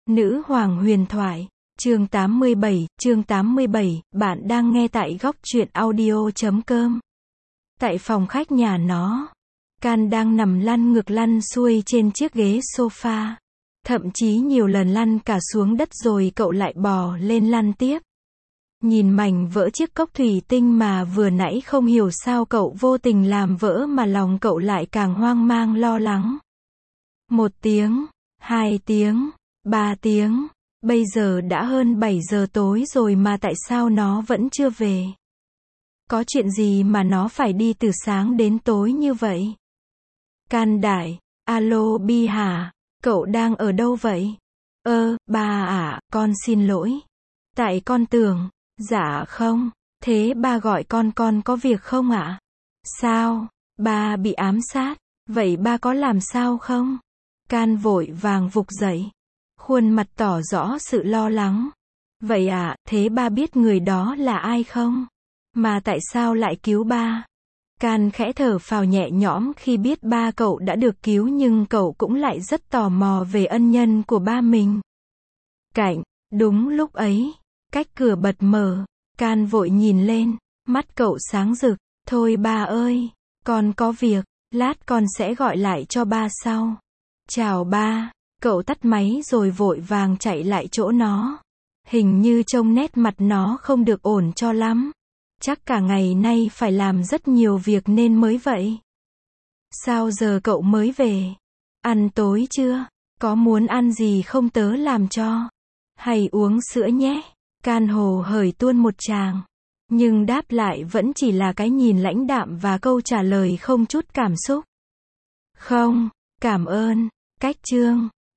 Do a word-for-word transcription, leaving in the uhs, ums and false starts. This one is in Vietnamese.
Nữ hoàng huyền thoại, chương tám mươi bảy, chương tám mươi bảy, bạn đang nghe tại góc truyện audio chấm com. Tại phòng khách nhà nó, Can đang nằm lăn ngược lăn xuôi trên chiếc ghế sofa. Thậm chí nhiều lần lăn cả xuống đất rồi cậu lại bò lên lăn tiếp. Nhìn mảnh vỡ chiếc cốc thủy tinh mà vừa nãy không hiểu sao cậu vô tình làm vỡ mà lòng cậu lại càng hoang mang lo lắng. Một tiếng, hai tiếng, ba tiếng, bây giờ đã hơn bảy giờ tối rồi mà tại sao nó vẫn chưa về? Có chuyện gì mà nó phải đi từ sáng đến tối như vậy? Can đại, alo Bi hả? Cậu đang ở đâu vậy? Ơ, ba à, con xin lỗi. Tại con tưởng, dạ không, thế ba gọi con con có việc không ạ? Sao? Ba bị ám sát, vậy ba có làm sao không? Can vội vàng vục dậy, khuôn mặt tỏ rõ sự lo lắng. Vậy à, thế ba biết người đó là ai không? Mà tại sao lại cứu ba? Can khẽ thở phào nhẹ nhõm khi biết ba cậu đã được cứu, nhưng cậu cũng lại rất tò mò về ân nhân của ba mình. Cạnh, đúng lúc ấy, cách cửa bật mở, Can vội nhìn lên, mắt cậu sáng rực. Thôi ba ơi, con có việc, lát con sẽ gọi lại cho ba sau. Chào ba. Cậu tắt máy rồi vội vàng chạy lại chỗ nó. Hình như trông nét mặt nó không được ổn cho lắm. Chắc cả ngày nay phải làm rất nhiều việc nên mới vậy. Sao giờ cậu mới về? Ăn tối chưa? Có muốn ăn gì không tớ làm cho? Hay uống sữa nhé? Can hồ hởi tuôn một tràng. Nhưng đáp lại vẫn chỉ là cái nhìn lãnh đạm và câu trả lời không chút cảm xúc. Không, cảm ơn. Cách chương